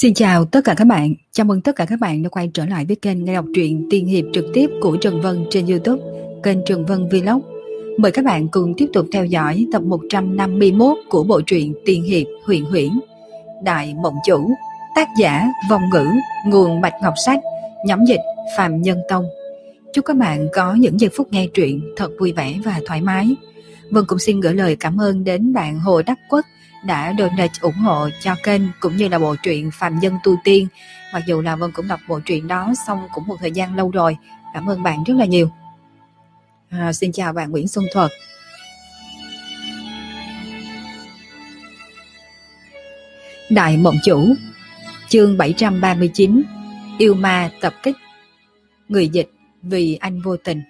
Xin chào tất cả các bạn, chào mừng tất cả các bạn đã quay trở lại với kênh nghe đọc truyện tiên hiệp trực tiếp của Trần Vân trên YouTube, kênh Trần Vân Vlog. Mời các bạn cùng tiếp tục theo dõi tập 151 của bộ truyện tiên hiệp Huyền Huyễn, Đại Mộng Chủ, tác giả Vong Ngữ, nguồn Bạch Ngọc Sách, nhóm dịch Phạm Nhân Tông. Chúc các bạn có những giây phút nghe truyện thật vui vẻ và thoải mái. Vân cũng xin gửi lời cảm ơn đến bạn Hồ Đắc Quốc đã donate ủng hộ cho kênh cũng như là bộ truyện Phàm Nhân Tu Tiên. Mặc dù là Vân cũng đọc bộ truyện đó xong cũng một thời gian lâu rồi. Cảm ơn bạn rất là nhiều. Xin chào bạn Nguyễn Xuân Thuật. Đại Mộng Chủ, chương 739, Yêu Ma Tập Kích. Người dịch Vì Anh Vô Tình.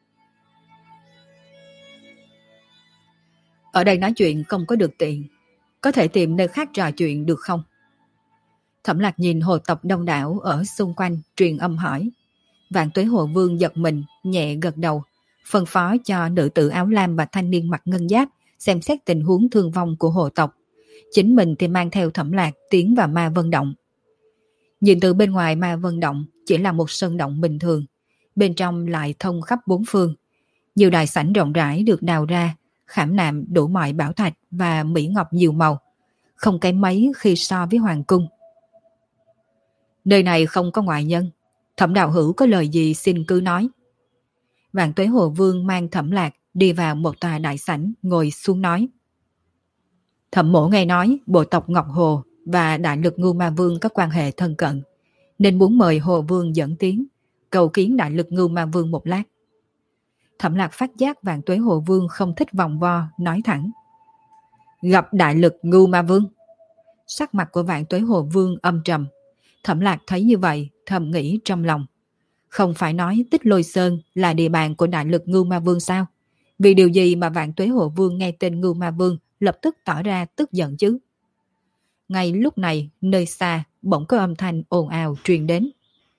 Ở đây nói chuyện không có được tiện, có thể tìm nơi khác trò chuyện được không? Thẩm Lạc nhìn hồ tộc đông đảo ở xung quanh truyền âm hỏi. Vạn Tuế Hồ Vương giật mình, nhẹ gật đầu, phân phó cho nữ tử áo lam và thanh niên mặc ngân giáp xem xét tình huống thương vong của hồ tộc. Chính mình thì mang theo Thẩm Lạc tiến vào Ma Vân Động. Nhìn từ bên ngoài Ma Vân Động chỉ là một sơn động bình thường, bên trong lại thông khắp bốn phương. Nhiều đại sảnh rộng rãi được đào ra, khảm nạm đủ mọi bảo thạch và mỹ ngọc nhiều màu, không kém mấy khi so với hoàng cung. Nơi này không có ngoại nhân, Thẩm đạo hữu có lời gì xin cứ nói. Vạn Tuế Hồ Vương mang Thẩm Lạc đi vào một tòa đại sảnh, ngồi xuống nói. Thẩm mỗ nghe nói bộ tộc Ngọc Hồ và Đại Lực Ngưu Ma Vương có quan hệ thân cận, nên muốn mời Hồ Vương dẫn tiến, cầu kiến Đại Lực Ngưu Ma Vương một lát. Thẩm Lạc phát giác Vạn Tuế Hồ Vương không thích vòng vo, nói thẳng. Gặp Đại Lực Ngưu Ma Vương. Sắc mặt của Vạn Tuế Hồ Vương âm trầm. Thẩm Lạc thấy như vậy, thầm nghĩ trong lòng. Không phải nói Tích Lôi Sơn là địa bàn của Đại Lực Ngưu Ma Vương sao? Vì điều gì mà Vạn Tuế Hồ Vương nghe tên Ngưu Ma Vương lập tức tỏ ra tức giận chứ? Ngay lúc này, nơi xa bỗng có âm thanh ồn ào truyền đến.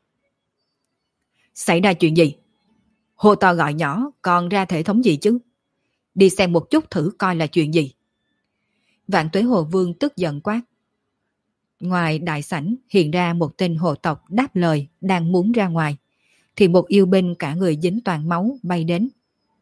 Xảy ra chuyện gì? Hồ to gọi nhỏ, còn ra thể thống gì chứ? Đi xem một chút thử coi là chuyện gì. Vạn Tuế Hồ Vương tức giận quát. Ngoài đại sảnh hiện ra một tên hồ tộc đáp lời đang muốn ra ngoài, thì một yêu binh cả người dính toàn máu bay đến.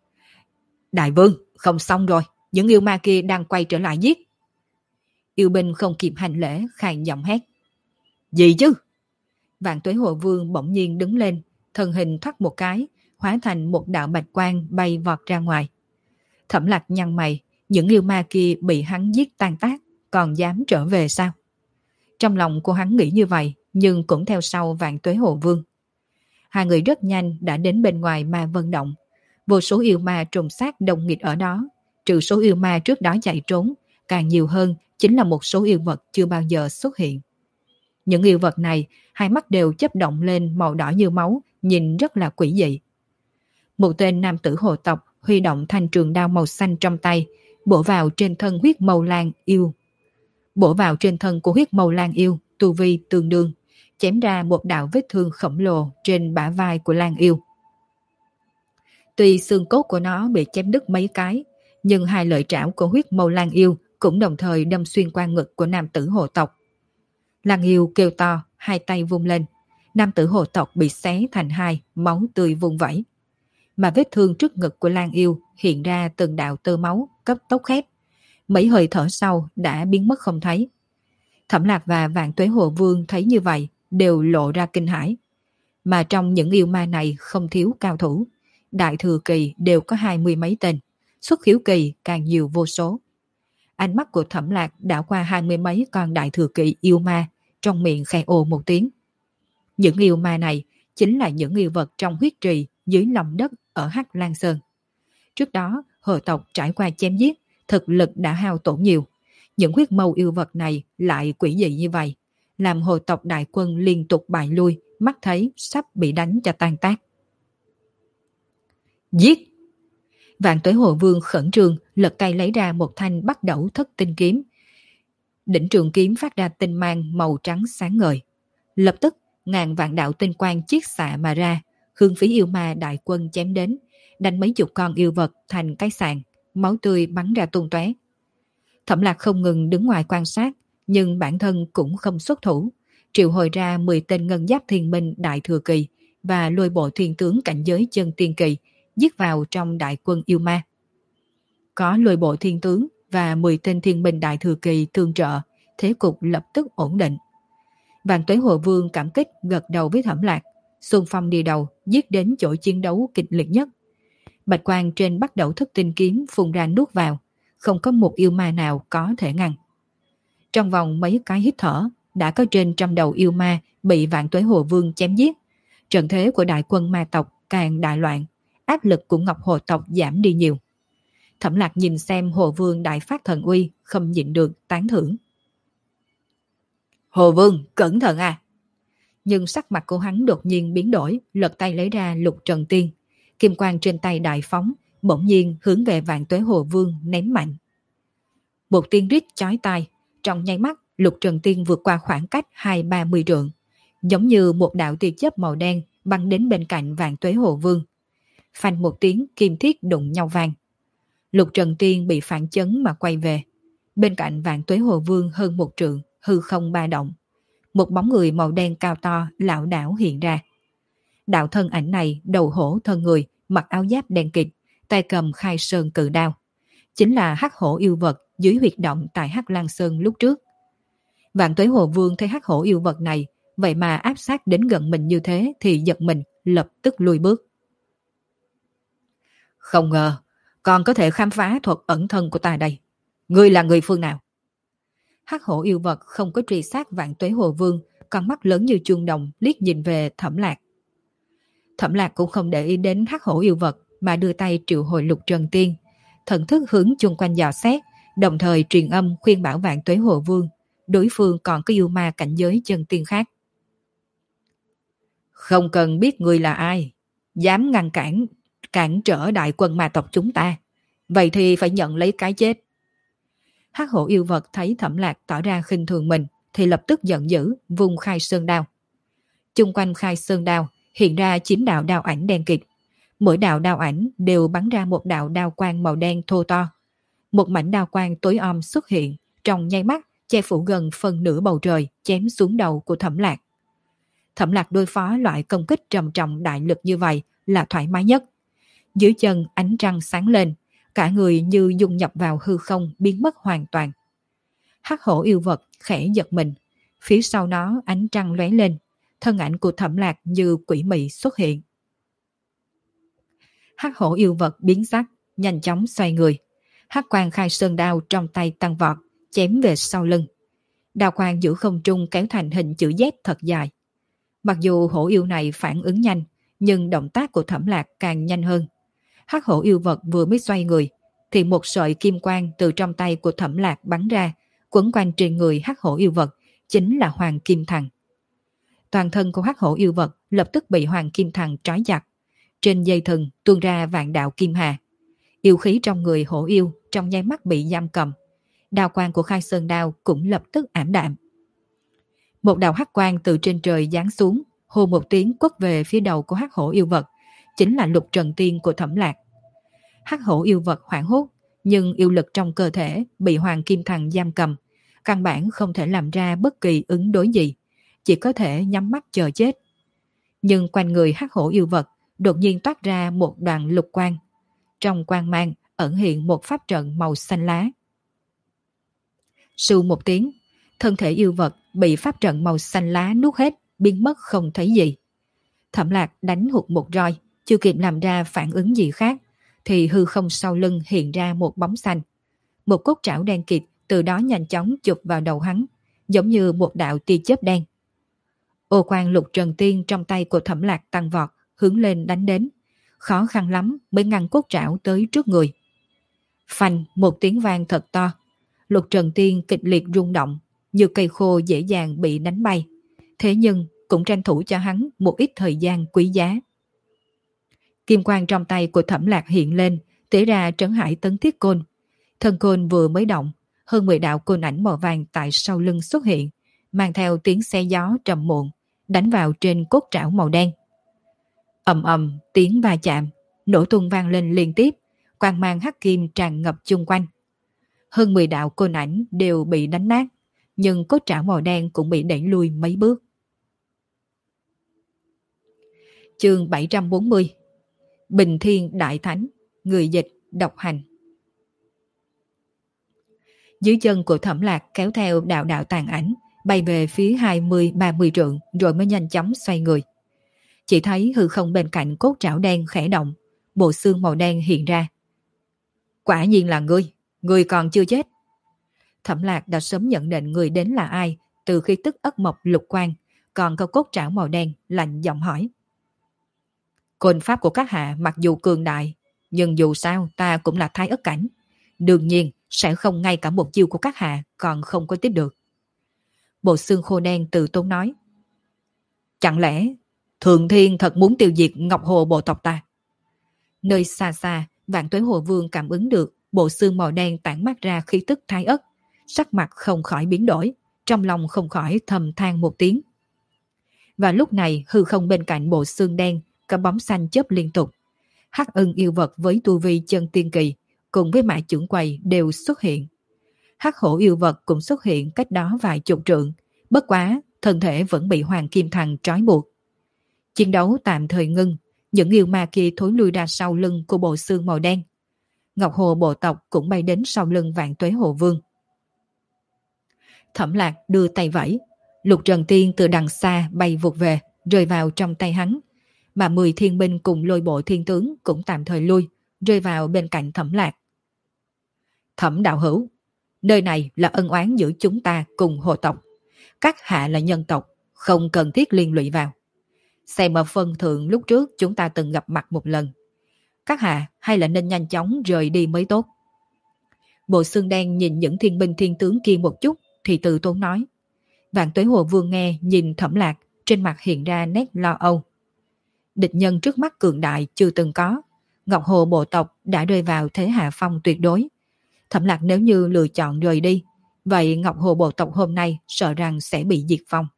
Đại vương, không xong rồi, những yêu ma kia đang quay trở lại giết. Yêu binh không kịp hành lễ, khàn giọng hét. Gì chứ? Vạn Tuế Hồ Vương bỗng nhiên đứng lên, thân hình thoát một cái, hóa thành một đạo bạch quang bay vọt ra ngoài. Thẩm Lạc nhăn mày, những yêu ma kia bị hắn giết tan tác, còn dám trở về sao? Trong lòng cô hắn nghĩ như vậy, nhưng cũng theo sau Vạn Tuế Hồ Vương. Hai người rất nhanh đã đến bên ngoài Ma Vân Động. Vô số yêu ma trùng sát đồng nghịt ở đó, trừ số yêu ma trước đó chạy trốn, càng nhiều hơn chính là một số yêu vật chưa bao giờ xuất hiện. Những yêu vật này, hai mắt đều chớp động lên màu đỏ như máu, nhìn rất là quỷ dị. Một tên nam tử hồ tộc huy động thanh trường đao màu xanh trong tay, bổ vào trên thân huyết màu lan yêu. Bổ vào trên thân của huyết màu lan yêu, tu vi tương đương, chém ra một đạo vết thương khổng lồ trên bả vai của lan yêu. Tuy xương cốt của nó bị chém đứt mấy cái, nhưng hai lợi trảo của huyết màu lan yêu cũng đồng thời đâm xuyên qua ngực của nam tử hồ tộc. Lan yêu kêu to, hai tay vung lên. Nam tử hồ tộc bị xé thành hai, máu tươi vung vẩy. Mà vết thương trước ngực của Lan yêu hiện ra từng đạo tơ máu cấp tốc khép. Mấy hơi thở sau đã biến mất không thấy. Thẩm Lạc và Vạn Tuế Hồ Vương thấy như vậy đều lộ ra kinh hãi. Mà trong những yêu ma này không thiếu cao thủ. Đại thừa kỳ đều có 20 mấy tên, xuất khiếu kỳ càng nhiều vô số. Ánh mắt của Thẩm Lạc đảo qua 20 mấy con đại thừa kỳ yêu ma, trong miệng khẽ ồ một tiếng. Những yêu ma này chính là những yêu vật trong huyết trì dưới lòng đất ở Hắc Lan Sơn. Trước đó, hồ tộc trải qua chém giết, thực lực đã hao tổn nhiều. Những huyết mâu yêu vật này lại quỷ dị như vậy, làm hồ tộc đại quân liên tục bại lui, mắt thấy sắp bị đánh cho tan tác. Giết! Vạn Tuế Hồ Vương khẩn trương lật tay lấy ra một thanh bắt đẩu thất tinh kiếm. Đỉnh trường kiếm phát ra tinh mang màu trắng sáng ngời. Lập tức ngàn vạn đạo tinh quang chiết xạ mà ra, hướng phía yêu ma đại quân chém đến, đánh mấy chục con yêu vật thành cái sàn, máu tươi bắn ra tung tóe. Thẩm Lạc không ngừng đứng ngoài quan sát, nhưng bản thân cũng không xuất thủ, triệu hồi ra 10 tên ngân giáp thiên binh đại thừa kỳ và lôi bộ thiên tướng cảnh giới chân tiên kỳ giết vào trong đại quân yêu ma. Có lôi bộ thiên tướng và 10 tên thiên binh đại thừa kỳ tương trợ, thế cục lập tức ổn định. Vạn Tuế Hồ Vương cảm kích gật đầu với Thẩm Lạc, xung phong đi đầu, giết đến chỗ chiến đấu kịch liệt nhất. Bạch quang trên bắt đầu thức tinh kiếm phun ra nuốt vào, không có một yêu ma nào có thể ngăn. Trong vòng mấy cái hít thở, đã có trên 100 đầu yêu ma bị Vạn Tuế Hồ Vương chém giết. Trận thế của đại quân ma tộc càng đại loạn, áp lực của Ngọc Hồ tộc giảm đi nhiều. Thẩm Lạc nhìn xem Hồ Vương đại phát thần uy, không nhịn được tán thưởng. Hồ Vương, cẩn thận à! Nhưng sắc mặt của hắn đột nhiên biến đổi, lật tay lấy ra Lục Trần Tiên. Kim quang trên tay đại phóng, bỗng nhiên hướng về Vạn Tuế Hồ Vương ném mạnh. Một tiếng rít chói tai, trong nháy mắt Lục Trần Tiên vượt qua khoảng cách 20-30 trượng, giống như một đạo tia chớp màu đen bắn đến bên cạnh Vạn Tuế Hồ Vương. Phanh một tiếng kim thiết đụng nhau vang. Lục Trần Tiên bị phản chấn mà quay về. Bên cạnh Vạn Tuế Hồ Vương hơn 1 trượng, hư không ba động. Một bóng người màu đen cao to lảo đảo hiện ra. Đạo thân ảnh này đầu hổ thân người, mặc áo giáp đen kịt, tay cầm khai sơn cự đao. Chính là hắc hổ yêu vật dưới huyệt động tại Hắc Lang Sơn lúc trước. Vạn Tuế Hồ Vương thấy hắc hổ yêu vật này, vậy mà áp sát đến gần mình như thế thì giật mình, lập tức lùi bước. Không ngờ, còn có thể khám phá thuật ẩn thân của ta đây. Ngươi là người phương nào? Hắc hổ yêu vật không có truy sát Vạn Tuế Hồ Vương, con mắt lớn như chuông đồng liếc nhìn về Thẩm Lạc. Thẩm Lạc cũng không để ý đến hắc hổ yêu vật mà đưa tay triệu hồi Lục Trần Tiên, thần thức hướng chung quanh dò xét, đồng thời truyền âm khuyên bảo Vạn Tuế Hồ Vương, đối phương còn có yêu ma cảnh giới chân tiên khác. Không cần biết người là ai, dám ngăn cản trở đại quân ma tộc chúng ta, vậy thì phải nhận lấy cái chết. Hắc hổ yêu vật thấy Thẩm Lạc tỏ ra khinh thường mình thì lập tức giận dữ, vung khai sơn đao. Chung quanh khai sơn đao hiện ra 9 đạo đao ảnh đen kịt. Mỗi đạo đao ảnh đều bắn ra một đạo đao quang màu đen thô to. Một mảnh đao quang tối om xuất hiện, trong nháy mắt che phủ gần phần nửa bầu trời, chém xuống đầu của Thẩm Lạc. Thẩm Lạc đối phó loại công kích trầm trọng đại lực như vậy là thoải mái nhất. Dưới chân ánh trăng sáng lên, cả người như dung nhập vào hư không, biến mất hoàn toàn. Hắc hổ yêu vật khẽ giật mình, phía sau nó ánh trăng lóe lên, thân ảnh của Thẩm Lạc như quỷ mị xuất hiện. Hắc hổ yêu vật biến sắc, nhanh chóng xoay người. Hắc quang khai sơn đao trong tay tăng vọt, chém về sau lưng. Đao quang giữa không trung kéo thành hình chữ Z thật dài. Mặc dù hổ yêu này phản ứng nhanh, nhưng động tác của Thẩm Lạc càng nhanh hơn. Hắc hổ yêu vật vừa mới xoay người, thì một sợi kim quang từ trong tay của Thẩm Lạc bắn ra, quấn quanh trên người hắc hổ yêu vật, chính là Hoàng Kim Thằng. Toàn thân của hắc hổ yêu vật lập tức bị Hoàng Kim Thằng trói chặt. Trên dây thừng tuôn ra vạn đạo kim hà. Yêu khí trong người hổ yêu trong nháy mắt bị giam cầm. Đao quang của khai sơn đao cũng lập tức ảm đạm. Một đạo hắc quang từ trên trời giáng xuống, hô một tiếng quất về phía đầu của hắc hổ yêu vật, chính là Lục Trần Tiên của Thẩm Lạc. Hắc hổ yêu vật hoảng hốt, nhưng yêu lực trong cơ thể bị Hoàng Kim Thằng giam cầm, căn bản không thể làm ra bất kỳ ứng đối gì, chỉ có thể nhắm mắt chờ chết. Nhưng quanh người hắc hổ yêu vật đột nhiên toát ra một đoàn lục quang. Trong quang mang ẩn hiện một pháp trận màu xanh lá. Sưu một tiếng, thân thể yêu vật bị pháp trận màu xanh lá nuốt hết, biến mất không thấy gì. Thẩm Lạc đánh hụt một roi, chưa kịp làm ra phản ứng gì khác, thì hư không sau lưng hiện ra một bóng xanh. Một cốt trảo đen kịt từ đó nhanh chóng chụp vào đầu hắn, giống như một đạo tia chớp đen. Ô quang Lục Trần Tiên trong tay của Thẩm Lạc tăng vọt, hướng lên đánh đến. Khó khăn lắm mới ngăn cốt trảo tới trước người. Phanh một tiếng vang thật to. Lục Trần Tiên kịch liệt rung động, như cây khô dễ dàng bị đánh bay. Thế nhưng cũng tranh thủ cho hắn một ít thời gian quý giá. Kim quang trong tay của Thẩm Lạc hiện lên, tế ra trấn hải tấn thiết côn. Thân côn vừa mới động, hơn 10 đạo côn ảnh màu vàng tại sau lưng xuất hiện, mang theo tiếng xe gió trầm muộn, đánh vào trên cốt trảo màu đen. Ầm ầm tiếng va chạm, nổ tung vang lên liên tiếp, quang mang hắc kim tràn ngập chung quanh. Hơn 10 đạo côn ảnh đều bị đánh nát, nhưng cốt trảo màu đen cũng bị đẩy lui mấy bước. Chương 740. Bình Thiên Đại Thánh. Người dịch độc hành. Dưới chân của Thẩm Lạc kéo theo đạo đạo tàn ảnh, bay về phía 20-30 trượng rồi mới nhanh chóng xoay người. Chỉ thấy hư không bên cạnh cốt trảo đen khẽ động, bộ xương màu đen hiện ra. Quả nhiên là ngươi còn chưa chết. Thẩm Lạc đã sớm nhận định người đến là ai từ khi tức ất mộc lục quan, còn có cốt trảo màu đen lạnh giọng hỏi. Côn pháp của các hạ mặc dù cường đại, nhưng dù sao ta cũng là thái ất cảnh. Đương nhiên sẽ không ngay cả một chiêu của các hạ còn không có tiếp được. Bộ xương khô đen từ tốn nói. Chẳng lẽ Thượng Thiên thật muốn tiêu diệt Ngọc Hồ bộ tộc ta? Nơi xa xa, Vạn Tuế Hồ Vương cảm ứng được bộ xương màu đen tản mát ra khí tức thái ất, sắc mặt không khỏi biến đổi, trong lòng không khỏi thầm than một tiếng. Và lúc này hư không bên cạnh bộ xương đen, cả bóng xanh chớp liên tục. Hắc ưng yêu vật với tu vi chân tiên kỳ cùng với mã trưởng quầy đều xuất hiện. Hắc hổ yêu vật cũng xuất hiện cách đó vài chục trượng, bất quá thân thể vẫn bị Hoàng Kim Thằng trói buộc. Chiến đấu tạm thời ngưng, những yêu ma kia thối lui ra sau lưng của bộ xương màu đen. Ngọc Hồ bộ tộc cũng bay đến sau lưng Vạn Tuế Hồ Vương. Thẩm Lạc đưa tay vẫy, Lục Trần Tiên từ đằng xa bay vụt về, rơi vào trong tay hắn, mà 10 thiên binh cùng lôi bộ thiên tướng cũng tạm thời lui, rơi vào bên cạnh Thẩm Lạc. Thẩm đạo hữu, nơi này là ân oán giữa chúng ta cùng hồ tộc. Các hạ là nhân tộc, không cần thiết liên lụy vào. Xem ở phân thượng lúc trước chúng ta từng gặp mặt một lần. Các hạ hay là nên nhanh chóng rời đi mới tốt. Bộ xương đen nhìn những thiên binh thiên tướng kia một chút thì từ tốn nói. Vạn Tuế Hồ Vương nghe nhìn Thẩm Lạc, trên mặt hiện ra nét lo âu. Địch nhân trước mắt cường đại chưa từng có. Ngọc Hồ bộ tộc đã rơi vào thế hạ phong tuyệt đối. Thẩm Lạc nếu như lựa chọn rời đi, vậy Ngọc Hồ bộ tộc hôm nay sợ rằng sẽ bị diệt vong.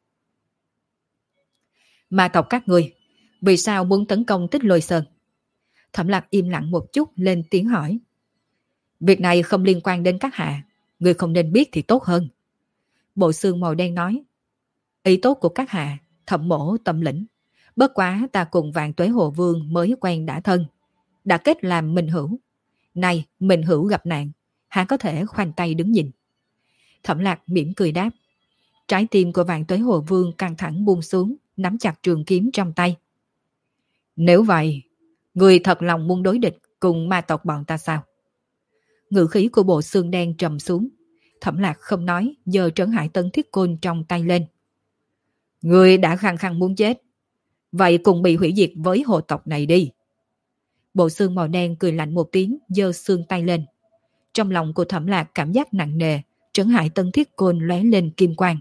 Ma tộc các ngươi, vì sao muốn tấn công Tích Lôi Sơn? Thẩm Lạc im lặng một chút lên tiếng hỏi. Việc này không liên quan đến các hạ, ngươi không nên biết thì tốt hơn. Bộ xương màu đen nói. Ý tốt của các hạ, Thẩm mỗ tâm lĩnh. Bất quá ta cùng Vạn Tuế Hồ Vương mới quen đã thân, đã kết làm minh hữu. Nay minh hữu gặp nạn, hạ có thể khoanh tay đứng nhìn. Thẩm Lạc mỉm cười đáp. Trái tim của Vạn Tuế Hồ Vương căng thẳng buông xuống, nắm chặt trường kiếm trong tay. Nếu vậy, người thật lòng muốn đối địch cùng ma tộc bọn ta sao? Ngữ khí của bộ xương đen trầm xuống. Thẩm Lạc không nói, giơ trấn hải tấn thiết côn trong tay lên. Người đã khăng khăng muốn chết, vậy cùng bị hủy diệt với hồ tộc này đi. Bộ xương màu đen cười lạnh một tiếng, giơ xương tay lên. Trong lòng của Thẩm Lạc cảm giác nặng nề, trấn hải tấn thiết côn lóe lên kim quang.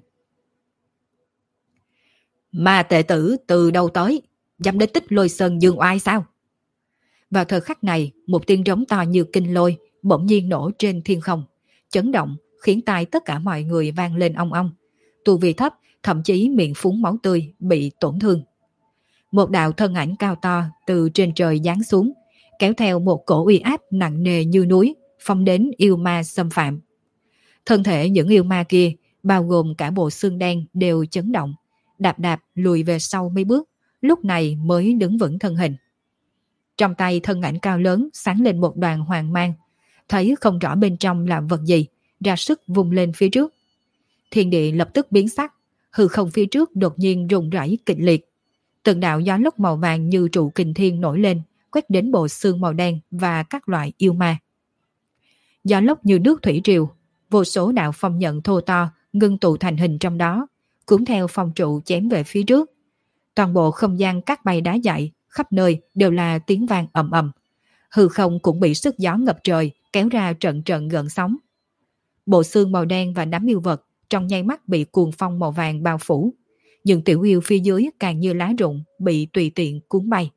Ma tệ tử từ đâu tới, dám đến Tích Lôi Sơn dương oai sao? Vào thời khắc này, một tiếng rống to như kinh lôi bỗng nhiên nổ trên thiên không, chấn động khiến tai tất cả mọi người vang lên ong ong. Tu vi thấp, thậm chí miệng phúng máu tươi, bị tổn thương. Một đạo thân ảnh cao to từ trên trời giáng xuống, kéo theo một cổ uy áp nặng nề như núi, phóng đến yêu ma xâm phạm. Thân thể những yêu ma kia, bao gồm cả bộ xương đen đều chấn động, đạp đạp lùi về sau mấy bước, lúc này mới đứng vững thân hình. Trong tay thân ảnh cao lớn sáng lên một đoàn hoàng mang, thấy không rõ bên trong là vật gì, ra sức vung lên phía trước. Thiên địa lập tức biến sắc, hư không phía trước đột nhiên rung rẩy kịch liệt. Từng đạo gió lốc màu vàng như trụ kình thiên nổi lên, quét đến bộ xương màu đen và các loại yêu ma. Gió lốc như nước thủy triều, vô số đạo phong nhận thô to ngưng tụ thành hình trong đó, cuốn theo phong trụ chém về phía trước. Toàn bộ không gian cát bay đá dại, khắp nơi đều là tiếng vang ầm ầm. Hư không cũng bị sức gió ngập trời, kéo ra trận trận gợn sóng. Bộ xương màu đen và đám yêu vật trong nháy mắt bị cuồng phong màu vàng bao phủ. Những tiểu yêu phía dưới càng như lá rụng, bị tùy tiện cuốn bay.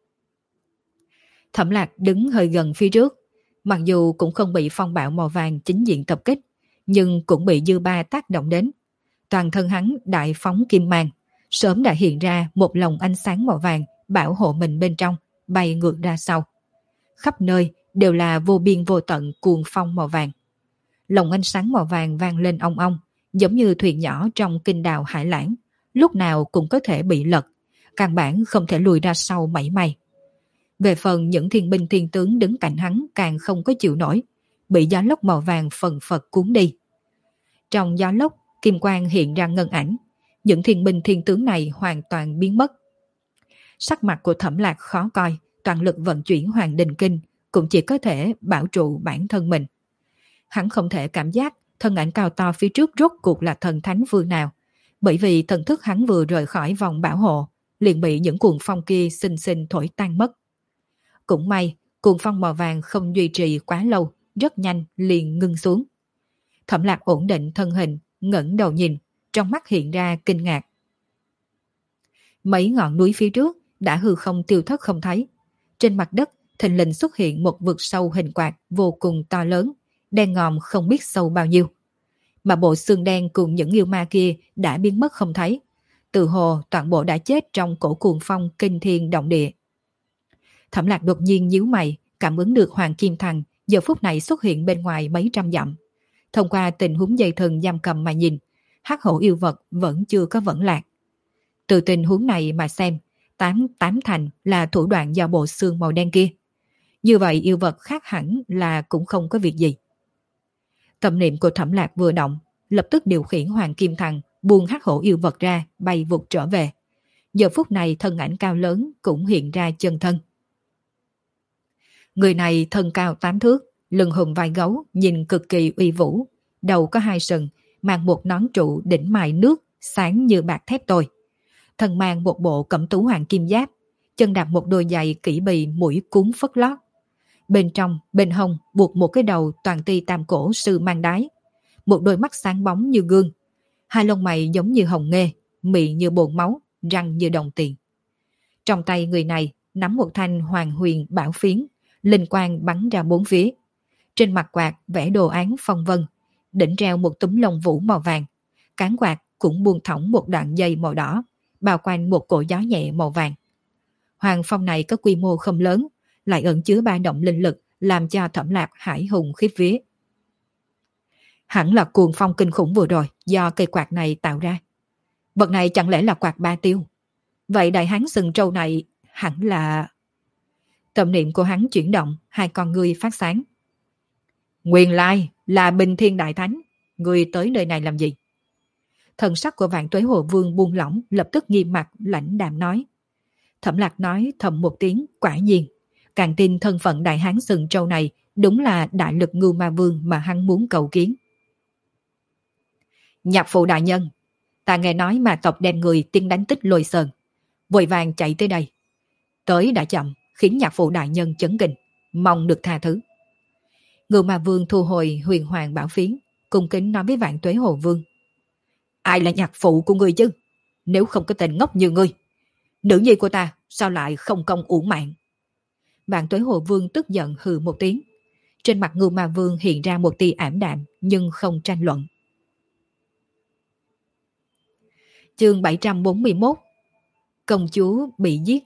Thẩm Lạc đứng hơi gần phía trước, mặc dù cũng không bị phong bạo màu vàng chính diện tập kích, nhưng cũng bị dư ba tác động đến. Toàn thân hắn đại phóng kim mang, sớm đã hiện ra một lồng ánh sáng màu vàng bảo hộ mình bên trong, bay ngược ra sau. Khắp nơi đều là vô biên vô tận cuồng phong màu vàng. Lồng ánh sáng màu vàng vang lên ong ong, giống như thuyền nhỏ trong kinh đào hải lãng, lúc nào cũng có thể bị lật, căn bản không thể lùi ra sau mảy may. Về phần những thiên binh thiên tướng đứng cạnh hắn càng không có chịu nổi, bị gió lốc màu vàng phần phật cuốn đi. Trong gió lốc, kim quang hiện ra ngân ảnh, những thiên binh thiên tướng này hoàn toàn biến mất. Sắc mặt của Thẩm Lạc khó coi, toàn lực vận chuyển Hoàng Đình Kinh cũng chỉ có thể bảo trụ bản thân mình. Hắn không thể cảm giác thân ảnh cao to phía trước rốt cuộc là thần thánh vương nào, bởi vì thần thức hắn vừa rời khỏi vòng bảo hộ, liền bị những cuồng phong kia xinh xinh thổi tan mất. Cũng may, cuồng phong màu vàng không duy trì quá lâu, rất nhanh liền ngưng xuống. Thẩm Lạc ổn định thân hình, ngẩng đầu nhìn, trong mắt hiện ra kinh ngạc. Mấy ngọn núi phía trước đã hư không tiêu thất không thấy. Trên mặt đất, thình lình xuất hiện một vực sâu hình quạt vô cùng to lớn, đen ngòm không biết sâu bao nhiêu. Mà bộ xương đen cùng những yêu ma kia đã biến mất không thấy. Từ hồ toàn bộ đã chết trong cổ cuồng phong kinh thiên động địa. Thẩm Lạc đột nhiên nhíu mày, cảm ứng được Hoàng Kim Thằng giờ phút này xuất hiện bên ngoài mấy trăm dặm. Thông qua tình huống dây thừng giam cầm mà nhìn, hắc hổ yêu vật vẫn chưa có vẫn lạc. Từ tình huống này mà xem, tám thành là thủ đoạn do bộ xương màu đen kia. Như vậy yêu vật khác hẳn là cũng không có việc gì. Tâm niệm của Thẩm Lạc vừa động, lập tức điều khiển Hoàng Kim Thằng buông hắc hổ yêu vật ra, bay vụt trở về. Giờ phút này thân ảnh cao lớn cũng hiện ra chân thân. Người này thân cao 8 thước, lưng hùm vai gấu, nhìn cực kỳ uy vũ, đầu có 2 sừng, mang một nón trụ đỉnh mài nước, sáng như bạc thép tôi. Thân mang một bộ cẩm tú hoàng kim giáp, chân đạp một đôi giày kỹ bì mũi cuốn phất lót. Bên trong, bên hông buộc một cái đầu toàn ti tam cổ sư mang đái, một đôi mắt sáng bóng như gương, hai lông mày giống như hồng nghê, miệng như bồn máu, răng như đồng tiền. Trong tay người này nắm một thanh hoàng huyền bảo phiến, linh quang bắn ra bốn phía. Trên mặt quạt vẽ đồ án phong vân, đỉnh treo một túm lông vũ màu vàng, cán quạt cũng buông thõng một đoạn dây màu đỏ, bao quanh một cổ gió nhẹ màu vàng. Hoàng phong này có quy mô không lớn, lại ẩn chứa ba động linh lực, làm cho Thẩm Lạc hải hùng khiếp vía. Hẳn là cuồng phong kinh khủng vừa rồi do cây quạt này tạo ra. Vật này chẳng lẽ là quạt ba tiêu? Vậy đại hán sừng trâu này hẳn là... Tâm niệm của hắn chuyển động, hai con ngươi phát sáng. Nguyên lai là Bình Thiên Đại Thánh, ngươi tới nơi này làm gì? Thần sắc của Vạn Tuế Hồ Vương buông lỏng, lập tức nghiêm mặt lãnh đạm nói. Thẩm Lạc nói thầm một tiếng, quả nhiên, càng tin thân phận đại hán sừng trâu này đúng là đại lực Ngưu Ma Vương mà hắn muốn cầu kiến. Nhạc phụ đại nhân, ta nghe nói mà tộc đem người tiên đánh Tích Lôi Sơn, vội vàng chạy tới đây. Tới đã chậm, khiến nhạc phụ đại nhân chấn kinh, mong được tha thứ. Ngưu Ma Vương thu hồi huyền hoàng bảo phiến, cung kính nói với Vạn Tuế Hồ Vương. Ai là nhạc phụ của ngươi chứ? Nếu không có tên ngốc như ngươi, nữ nhi của ta sao lại không công uổng mạng? Vạn Tuế Hồ Vương tức giận hừ một tiếng. Trên mặt Ngưu Ma Vương hiện ra một tia ảm đạm nhưng không tranh luận. Chương 741. Công chúa bị giết.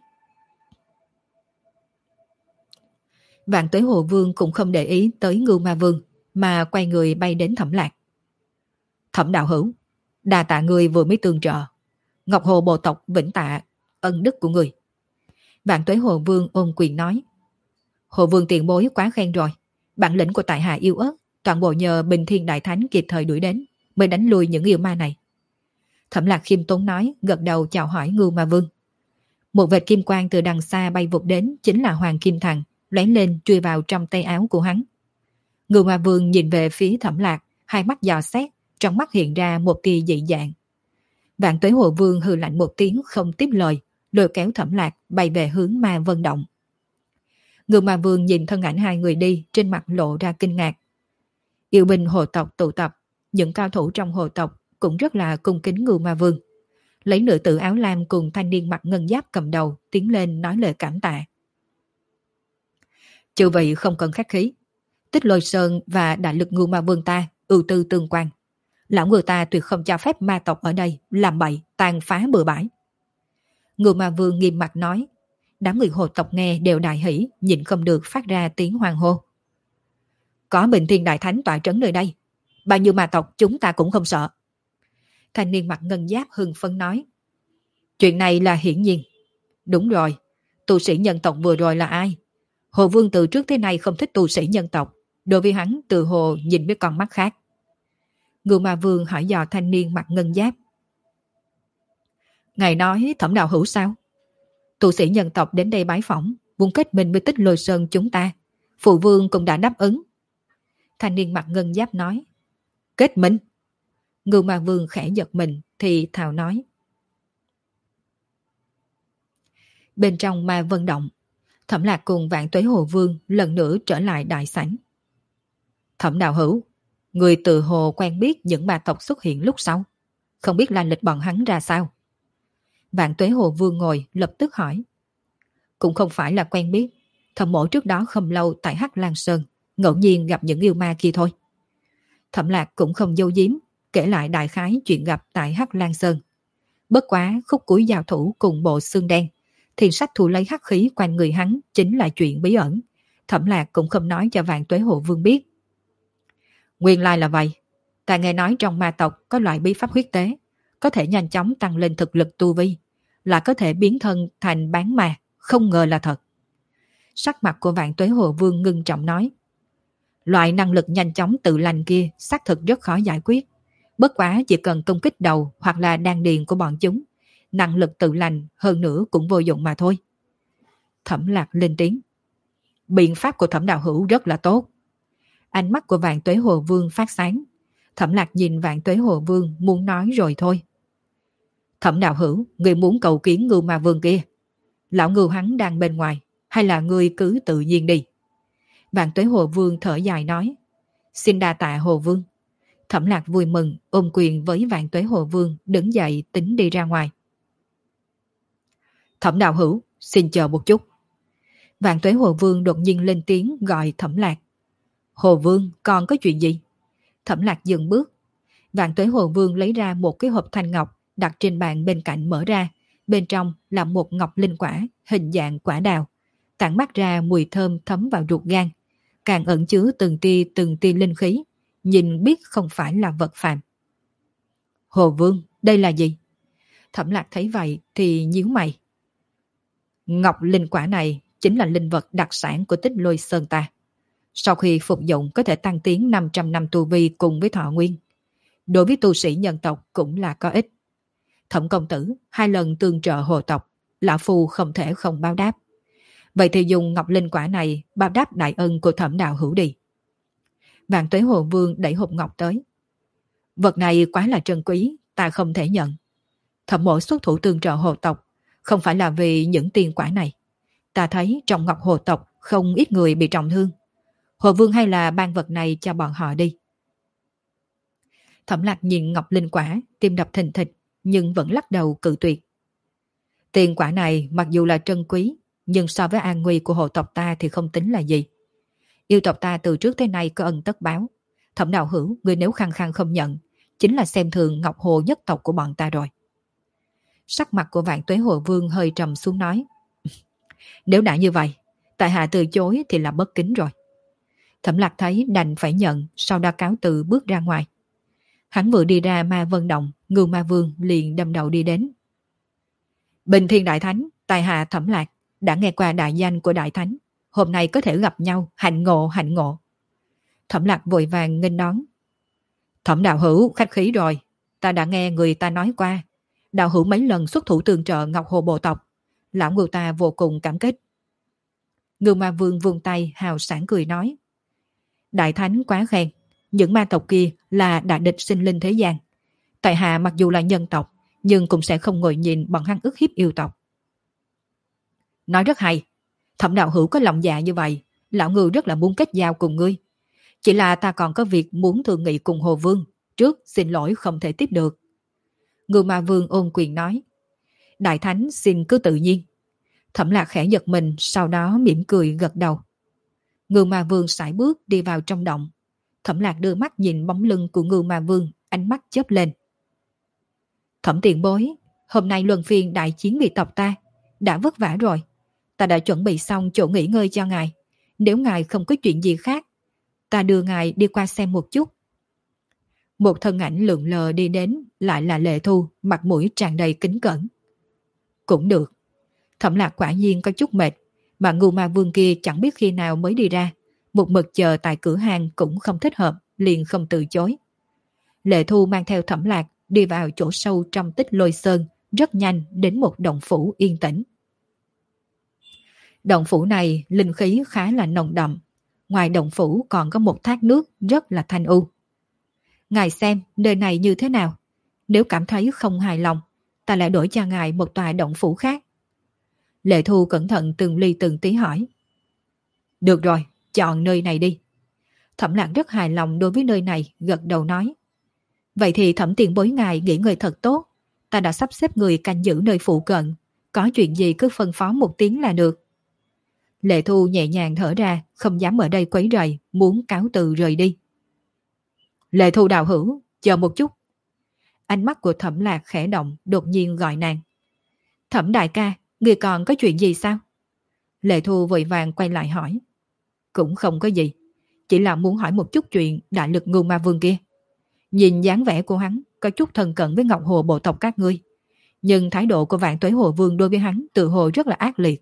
Vạn Tuế Hồ Vương cũng không để ý tới Ngưu Ma Vương, mà quay người bay đến Thẩm Lạc. Thẩm đạo hữu, đa tạ người vừa mới tương trợ. Ngọc Hồ bộ tộc vĩnh tạ ân đức của người. Vạn Tuế Hồ Vương ôm quyền nói. Hồ Vương tiền bối quá khen rồi. Bản lĩnh của tại hạ yếu ớt, toàn bộ nhờ Bình Thiên Đại Thánh kịp thời đuổi đến, mới đánh lui những yêu ma này. Thẩm Lạc khiêm tốn nói, gật đầu chào hỏi Ngưu Ma Vương. Một vệt kim quang từ đằng xa bay vụt đến, chính là Hoàng Kim Thằng, lóe lên chui vào trong tay áo của hắn. Ngưu Ma Vương nhìn về phía Thẩm Lạc, hai mắt dò xét, trong mắt hiện ra một tia dị dạng. Vạn Tuế Hồ Vương hừ lạnh một tiếng không tiếp lời, lôi kéo Thẩm Lạc bay về hướng Ma Vân Động. Ngưu Ma Vương nhìn thân ảnh hai người đi, trên mặt lộ ra kinh ngạc. Yêu binh hồ tộc tụ tập, những cao thủ trong hồ tộc cũng rất là cung kính Ngưu Ma Vương. Lấy nữ tử áo lam cùng thanh niên mặc ngân giáp cầm đầu tiến lên nói lời cảm tạ. Chư vị không cần khách khí. Tích Lôi Sơn và đại lực Ngưu Ma Vương ta ưu tư tương quan. Lão người ta tuyệt không cho phép ma tộc ở đây làm bậy tàn phá bừa bãi. Ngưu Ma Vương nghiêm mặt nói. Đám người hồ tộc nghe đều đại hỉ, nhịn không được phát ra tiếng hoan hô. Có Bình Thiên Đại Thánh tọa trấn nơi đây, bao nhiêu ma tộc chúng ta cũng không sợ. Thanh niên mặc ngân giáp hưng phấn nói. Chuyện này là hiển nhiên, Đúng rồi, tu sĩ nhân tộc vừa rồi là ai? Hồ Vương từ trước tới nay không thích tu sĩ nhân tộc, đối với hắn từ hồ nhìn với con mắt khác. Ngưu Ma Vương hỏi dò thanh niên mặc ngân giáp. Ngài nói Thẩm Đạo Hữu sao? Tu sĩ nhân tộc đến đây bái phỏng, muốn kết minh với Tích Lôi Sơn chúng ta. Phụ vương cũng đã đáp ứng. Thanh niên mặc ngân giáp nói. Kết minh? Ngưu Ma Vương khẽ giật mình thì thào nói. Bên trong Ma Vân Động, Thẩm Lạc cùng Vạn Tuế Hồ Vương lần nữa trở lại đại sảnh. Thẩm Đạo Hữu, người từ hồ quen biết những ma tộc xuất hiện lúc sau, không biết lai lịch bọn hắn ra sao? Vạn Tuế Hồ Vương ngồi lập tức hỏi. Cũng không phải là quen biết, Thẩm mỗ trước đó không lâu tại Hắc Lan Sơn ngẫu nhiên gặp những yêu ma kia thôi. Thẩm Lạc cũng không giấu giếm, kể lại đại khái chuyện gặp tại Hắc Lan Sơn. Bất quá khúc cuối giao thủ cùng bộ xương đen, thiền sách thu lấy hắc khí quanh người hắn chính là chuyện bí ẩn. Thẩm Lạc cũng không nói cho Vạn Tuế Hồ Vương biết. Nguyên lai là vậy. Ta nghe nói trong ma tộc có loại bí pháp huyết tế, có thể nhanh chóng tăng lên thực lực tu vi, là có thể biến thân thành bán ma, không ngờ là thật. Sắc mặt của Vạn Tuế Hồ Vương ngưng trọng nói. Loại năng lực nhanh chóng tự lành kia xác thực rất khó giải quyết. Bất quá chỉ cần công kích đầu hoặc là đan điền của bọn chúng, năng lực tự lành hơn nữa cũng vô dụng mà thôi. Thẩm Lạc lên tiếng. Biện pháp của Thẩm Đạo Hữu rất là tốt. Ánh mắt của Vạn Tuế Hồ Vương phát sáng. Thẩm Lạc nhìn Vạn Tuế Hồ Vương muốn nói rồi thôi. Thẩm Đạo Hữu, người muốn cầu kiến Ngưu Ma Vương kia. Lão Ngưu hắn đang bên ngoài, hay là người cứ tự nhiên đi? Vạn Tuế Hồ Vương thở dài nói. Xin đa tạ Hồ Vương. Thẩm Lạc vui mừng ôm quyền với Vạn Tuế Hồ Vương, đứng dậy tính đi ra ngoài. Thẩm Đạo Hữu, xin chờ một chút. Vạn Tuế Hồ Vương đột nhiên lên tiếng gọi Thẩm Lạc. Hồ Vương, còn có chuyện gì? Thẩm Lạc dừng bước. Vạn Tuế Hồ Vương lấy ra một cái hộp thanh ngọc đặt trên bàn bên cạnh mở ra. Bên trong là một ngọc linh quả hình dạng quả đào, tản mát ra mùi thơm thấm vào ruột gan, càng ẩn chứa từng tia linh khí, nhìn biết không phải là vật phàm. Hồ Vương, đây là gì? Thẩm Lạc thấy vậy thì nhíu mày. Ngọc linh quả này chính là linh vật đặc sản của Tích Lôi Sơn ta. Sau khi phục dụng có thể tăng tiến 500 năm tu vi cùng với thọ nguyên. Đối với tu sĩ nhân tộc cũng là có ích. Thẩm công tử 2 lần tương trợ hồ tộc, lão phu không thể không báo đáp. Vậy thì dùng ngọc linh quả này báo đáp đại ân của Thẩm Đạo Hữu đi. Vạn Tuế Hồ Vương đẩy hộp ngọc tới. Vật này quá là trân quý, ta không thể nhận. Thẩm mộ xuất thủ tương trợ hồ tộc, không phải là vì những tiền quả này. Ta thấy trong ngọc hồ tộc không ít người bị trọng thương. Hồ Vương hay là ban vật này cho bọn họ đi. Thẩm Lạc nhìn ngọc linh quả, tim đập thình thịch, nhưng vẫn lắc đầu cự tuyệt. Tiền quả này mặc dù là trân quý, nhưng so với an nguy của hộ tộc ta thì không tính là gì. Yêu tộc ta từ trước tới nay có ân tất báo. Thẩm Đạo Hữu, người nếu khăng khăng không nhận, chính là xem thường Ngọc Hồ nhất tộc của bọn ta rồi. Sắc mặt của Vạn Tuế Hồ Vương hơi trầm xuống nói. Nếu đã như vậy, tại hạ từ chối thì là bất kính rồi. Thẩm Lạc thấy đành phải nhận, sau đó cáo từ bước ra ngoài. Hắn vừa đi ra Ma Vân Động, Ngưu Ma Vương liền đâm đầu đi đến. Bình Thiên Đại Thánh, tại hạ Thẩm Lạc, đã nghe qua đại danh của Đại Thánh, hôm nay có thể gặp nhau, hạnh ngộ, hạnh ngộ. Thẩm Lạc vội vàng nghênh đón. Thẩm Đạo Hữu khách khí rồi, ta đã nghe người ta nói qua, Đạo Hữu mấy lần xuất thủ tương trợ Ngọc Hồ bộ tộc, lão Ngưu ta vô cùng cảm kích. Ngưu Ma Vương vươn tay hào sảng cười nói. Đại Thánh quá khen, những ma tộc kia là đại địch sinh linh thế gian. Tại hạ mặc dù là nhân tộc, nhưng cũng sẽ không ngồi nhìn bọn hắn ức hiếp yêu tộc. Nói rất hay, Thẩm Đạo Hữu có lòng dạ như vậy, lão Ngưu rất là muốn kết giao cùng ngươi. Chỉ là ta còn có việc muốn thương nghị cùng Hồ Vương, trước xin lỗi không thể tiếp được. Ngưu Ma Vương ôn quyền nói. Đại Thánh xin cứ tự nhiên. Thẩm Lạc khẽ giật mình, sau đó mỉm cười gật đầu. Ngưu Ma Vương sải bước đi vào trong động. Thẩm Lạc đưa mắt nhìn bóng lưng của Ngưu Ma Vương, ánh mắt chớp lên. Thẩm tiền bối, hôm nay luân phiên đại chiến bị tộc ta, đã vất vả rồi. Ta đã chuẩn bị xong chỗ nghỉ ngơi cho ngài. Nếu ngài không có chuyện gì khác, ta đưa ngài đi qua xem một chút. Một thân ảnh lượn lờ đi đến, lại là Lệ Thu, mặt mũi tràn đầy kính cẩn. Cũng được. Thẩm Lạc quả nhiên có chút mệt, mà Ngưu Ma Vương kia chẳng biết khi nào mới đi ra, một mực chờ tại cửa hàng cũng không thích hợp, liền không từ chối. Lệ Thu mang theo Thẩm Lạc đi vào chỗ sâu trong Tích Lôi Sơn, rất nhanh đến một động phủ yên tĩnh. Động phủ này linh khí khá là nồng đậm, ngoài động phủ còn có một thác nước rất là thanh u. Ngài xem nơi này như thế nào, nếu cảm thấy không hài lòng, ta lại đổi cho ngài một tòa động phủ khác. Lệ Thu cẩn thận từng ly từng tí hỏi. Được rồi, chọn nơi này đi. Thẩm Lạc rất hài lòng đối với nơi này, gật đầu nói. Vậy thì Thẩm tiền bối ngài nghỉ ngơi thật tốt, ta đã sắp xếp người canh giữ nơi phụ cận, có chuyện gì cứ phân phó một tiếng là được. Lệ Thu nhẹ nhàng thở ra, không dám ở đây quấy rầy, muốn cáo từ rời đi. Lệ Thu đạo hữu, chờ một chút. Ánh mắt của Thẩm Lạc khẽ động, đột nhiên gọi nàng. Thẩm đại ca, người còn có chuyện gì sao? Lệ Thu vội vàng quay lại hỏi. Cũng không có gì, chỉ là muốn hỏi một chút chuyện đại lực Ngưu Ma Vương kia. Nhìn dáng vẻ của hắn có chút thân cận với Ngọc Hồ bộ tộc các ngươi, nhưng thái độ của Vạn Tuế Hồ Vương đối với hắn tự hồ rất là ác liệt.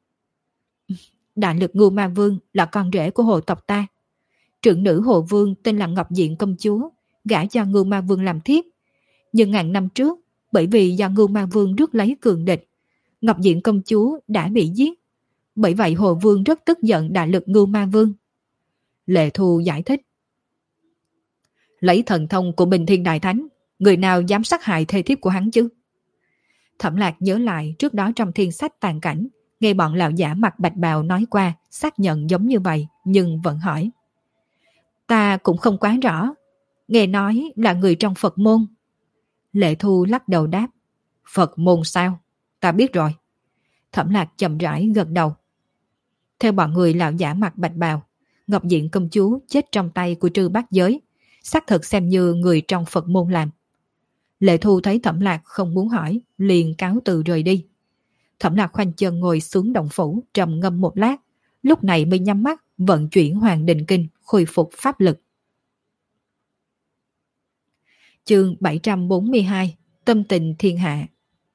Đại lực Ngưu Ma Vương là con rể của hồ tộc ta. Trưởng nữ Hồ Vương tên là Ngọc Diện công chúa, gả cho Ngưu Ma Vương làm thiếp. Nhưng ngàn năm trước, bởi vì do Ngưu Ma Vương rước lấy cường địch, Ngọc Diện công chúa đã bị giết. Bởi vậy Hồ Vương rất tức giận đại lực Ngưu Ma Vương. Lệ Thu giải thích. Lấy thần thông của Bình Thiên Đại Thánh, người nào dám sát hại thê thiếp của hắn chứ? Thẩm Lạc nhớ lại trước đó trong thiên sách tàn cảnh, nghe bọn lão giả mặc bạch bào nói qua, xác nhận giống như vậy, nhưng vẫn hỏi. Ta cũng không quá rõ, nghe nói là người trong Phật môn. Lệ Thu lắc đầu đáp. Phật môn sao? Ta biết rồi. Thẩm Lạc chậm rãi gật đầu. Theo bọn người lão giả mặc bạch bào, Ngọc Diện công chúa chết trong tay của Trư Bát Giới, xác thực xem như người trong Phật môn làm. Lệ Thu thấy Thẩm Lạc không muốn hỏi, liền cáo từ rời đi. Thẩm Lạc khoanh chân ngồi xuống động phủ, trầm ngâm một lát, lúc này mới nhắm mắt vận chuyển Hoàng Đình Kinh, khôi phục pháp lực. Chương 742, Tâm tình thiên hạ.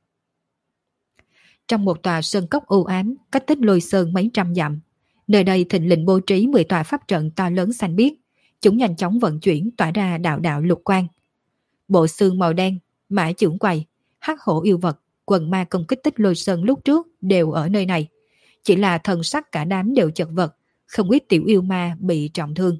Trong một tòa sơn cốc u ám, cách Tích Lôi Sơn mấy trăm dặm, nơi đây thịnh lình bố trí 10 tòa pháp trận to lớn xanh biếc, chúng nhanh chóng vận chuyển tỏa ra đạo đạo lục quang. Bộ xương màu đen, mã chưởng quầy, hắc hổ yêu vật, quần ma công kích Tích Lôi Sơn lúc trước đều ở nơi này. Chỉ là thần sắc cả đám đều chật vật, không ít tiểu yêu ma bị trọng thương.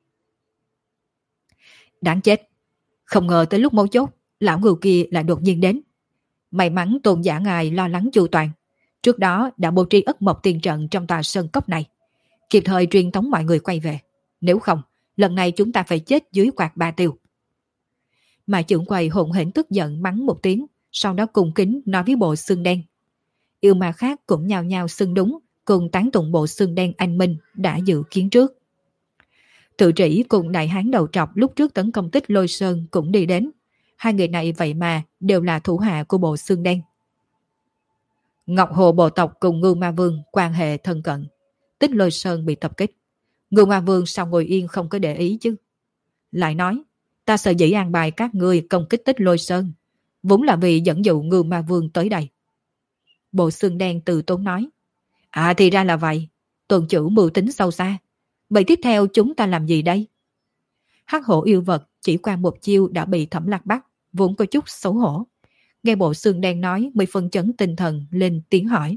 Đáng chết! Không ngờ tới lúc mấu chốt, lão ngưu kia lại đột nhiên đến. May mắn tôn giả ngài lo lắng chu toàn, trước đó đã bố trí ất mộc tiền trận trong tòa sơn cốc này, kịp thời truyền tống mọi người quay về. Nếu không, lần này chúng ta phải chết dưới quạt ba tiêu. Mà trưởng quầy hỗn hển tức giận mắng một tiếng, sau đó cung kính nói với bộ xương đen. Yêu ma khác cũng nhao nhao xưng đúng, cùng tán tụng bộ xương đen anh minh đã dự kiến trước. Tự trĩ cùng đại hán đầu trọc lúc trước tấn công Tích Lôi Sơn cũng đi đến. Hai người này vậy mà đều là thủ hạ của bộ xương đen. Ngọc Hồ bộ tộc cùng Ngưu Ma Vương quan hệ thân cận. Tích Lôi Sơn bị tập kích, Ngưu Ma Vương sao ngồi yên không có để ý chứ? Lại nói, ta sợ dĩ an bài các ngươi công kích Tích Lôi Sơn, vốn là vì dẫn dụ Ngưu Ma Vương tới đây. Bộ xương đen từ tốn nói. À thì ra là vậy, tôn chủ mưu tính sâu xa. Vậy tiếp theo chúng ta làm gì đây? Hắc hổ yêu vật chỉ qua một chiêu đã bị Thẩm Lạc bắt, vốn có chút xấu hổ. Nghe bộ xương đen nói mới phân chấn tinh thần lên tiếng hỏi.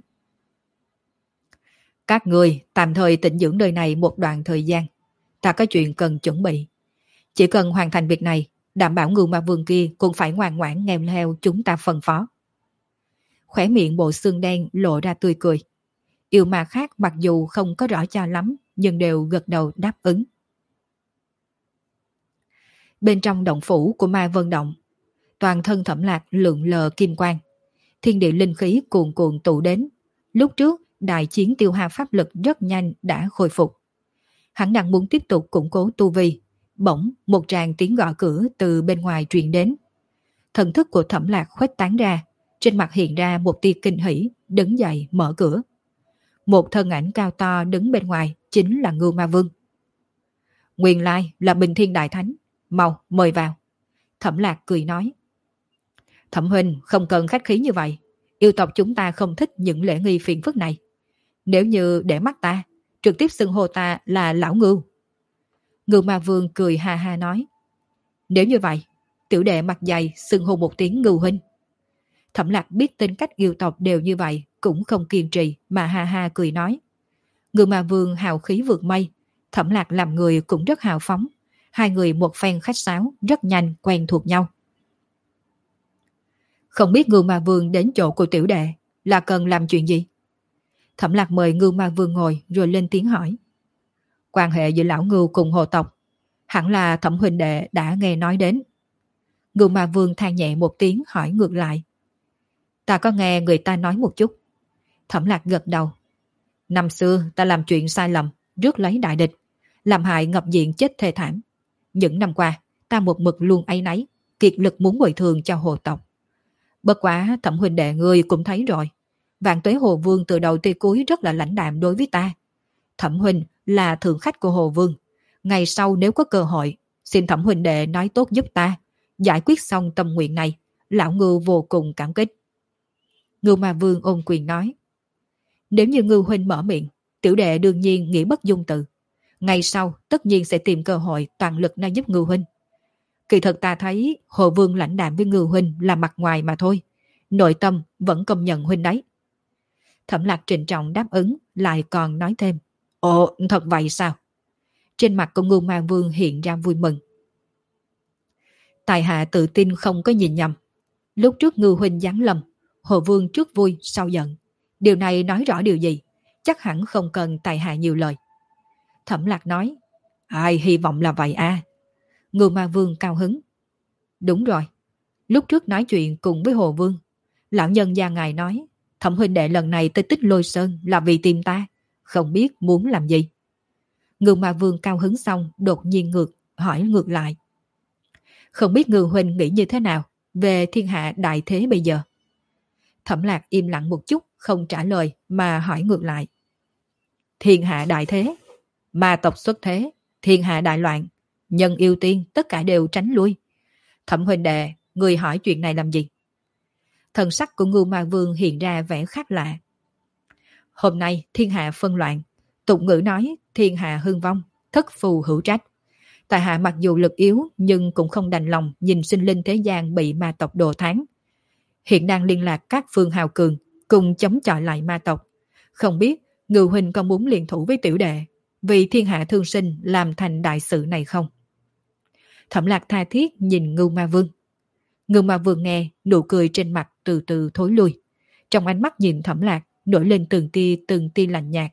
Các người tạm thời tĩnh dưỡng nơi này một đoạn thời gian. Ta có chuyện cần chuẩn bị. Chỉ cần hoàn thành việc này, đảm bảo Ngưu Ma Vương kia cũng phải ngoan ngoãn nghe theo chúng ta phân phó. Khỏe miệng bộ xương đen lộ ra tươi cười. Yêu ma khác mặc dù không có rõ cho lắm, nhưng đều gật đầu đáp ứng. Bên trong động phủ của Ma Vân Động, toàn thân Thẩm Lạc lượn lờ kim quang. Thiên địa linh khí cuồn cuộn tụ đến. Lúc trước, đại chiến tiêu hao pháp lực rất nhanh đã khôi phục. Hắn đang muốn tiếp tục củng cố tu vi. Bỗng, một tràng tiếng gõ cửa từ bên ngoài truyền đến. Thần thức của Thẩm Lạc khuếch tán ra, trên mặt hiện ra một tia kinh hỉ, đứng dậy mở cửa. Một thân ảnh cao to đứng bên ngoài chính là Ngưu Ma Vương. Nguyên lai là Bình Thiên Đại Thánh, mau mời vào. Thẩm Lạc cười nói. Thẩm huynh không cần khách khí như vậy, Yêu tộc chúng ta không thích những lễ nghi phiền phức này. Nếu như để mắt ta, trực tiếp xưng hô ta là lão Ngưu. Ngưu Ma Vương cười ha ha nói. Nếu như vậy, tiểu đệ mặt dày xưng hô một tiếng Ngưu huynh. Thẩm Lạc biết tính cách yêu tộc đều như vậy, cũng không kiên trì mà ha ha cười nói. Ngưu Ma Vương hào khí vượt mây, Thẩm Lạc làm người cũng rất hào phóng. Hai người một phen khách sáo, rất nhanh quen thuộc nhau. Không biết Ngưu Ma Vương đến chỗ của tiểu đệ là cần làm chuyện gì? Thẩm Lạc mời Ngưu Ma Vương ngồi rồi lên tiếng hỏi. Quan hệ giữa lão Ngưu cùng hồ tộc, hẳn là Thẩm huynh đệ đã nghe nói đến. Ngưu Ma Vương than nhẹ một tiếng hỏi ngược lại. Ta có nghe người ta nói một chút. Thẩm Lạc gật đầu. Năm xưa ta làm chuyện sai lầm, rước lấy đại địch, làm hại ngập diện chết thê thảm. Những năm qua, ta một mực luôn áy náy, kiệt lực muốn bồi thường cho hồ tộc. Bất quá Thẩm huynh đệ ngươi cũng thấy rồi. Vạn Tuế Hồ Vương từ đầu tới cuối rất là lãnh đạm đối với ta. Thẩm huynh là thượng khách của Hồ Vương. Ngày sau nếu có cơ hội, xin Thẩm huynh đệ nói tốt giúp ta, giải quyết xong tâm nguyện này. Lão Ngưu vô cùng cảm kích. Ngưu Ma Vương ôn quyền nói. Nếu như Ngưu huynh mở miệng, tiểu đệ đương nhiên nghĩ bất dung từ. Ngày sau tất nhiên sẽ tìm cơ hội toàn lực ra giúp Ngưu huynh. Kỳ thực ta thấy Hồ Vương lãnh đạm với Ngưu huynh là mặt ngoài mà thôi. Nội tâm vẫn công nhận huynh đấy. Thẩm Lạc trịnh trọng đáp ứng, lại còn nói thêm. Ồ, thật vậy sao? Trên mặt của Ngưu Ma Vương hiện ra vui mừng. Tài hạ tự tin không có nhìn nhầm. Lúc trước Ngưu huynh giáng lâm, Hồ Vương trước vui sau giận. Điều này nói rõ điều gì? Chắc hẳn không cần tài hạ nhiều lời. Thẩm Lạc nói. Ai hy vọng là vậy à? Ngưu Ma Vương cao hứng. Đúng rồi. Lúc trước nói chuyện cùng với Hồ Vương, lão nhân gia ngài nói Thẩm huynh đệ lần này tới Tích Lôi Sơn là vì tìm ta, không biết muốn làm gì. Ngưu Ma Vương cao hứng xong đột nhiên hỏi ngược lại. Không biết Ngưu huynh nghĩ như thế nào về thiên hạ đại thế bây giờ? Thẩm Lạc im lặng một chút không trả lời mà hỏi ngược lại. Thiên hạ đại thế, ma tộc xuất thế, thiên hạ đại loạn, nhân yêu tiên tất cả đều tránh lui. Thẩm huynh đệ, người hỏi chuyện này làm gì? Thần sắc của Ngưu Ma Vương hiện ra vẻ khác lạ. Hôm nay thiên hạ phân loạn, tục ngữ nói thiên hạ hưng vong, thất phù hữu trách. Tại hạ mặc dù lực yếu nhưng cũng không đành lòng nhìn sinh linh thế gian bị ma tộc đồ thán. Hiện đang liên lạc các phương hào cường cùng chống chọi lại ma tộc. Không biết Ngưu huynh có muốn liên thủ với tiểu đệ vì thiên hạ thương sinh làm thành đại sự này không? Thẩm Lạc tha thiết nhìn Ngưu Ma Vương. Ngưu Ma Vương nghe, nụ cười trên mặt từ từ thối lui. Trong ánh mắt nhìn Thẩm Lạc nổi lên từng tia lạnh nhạt.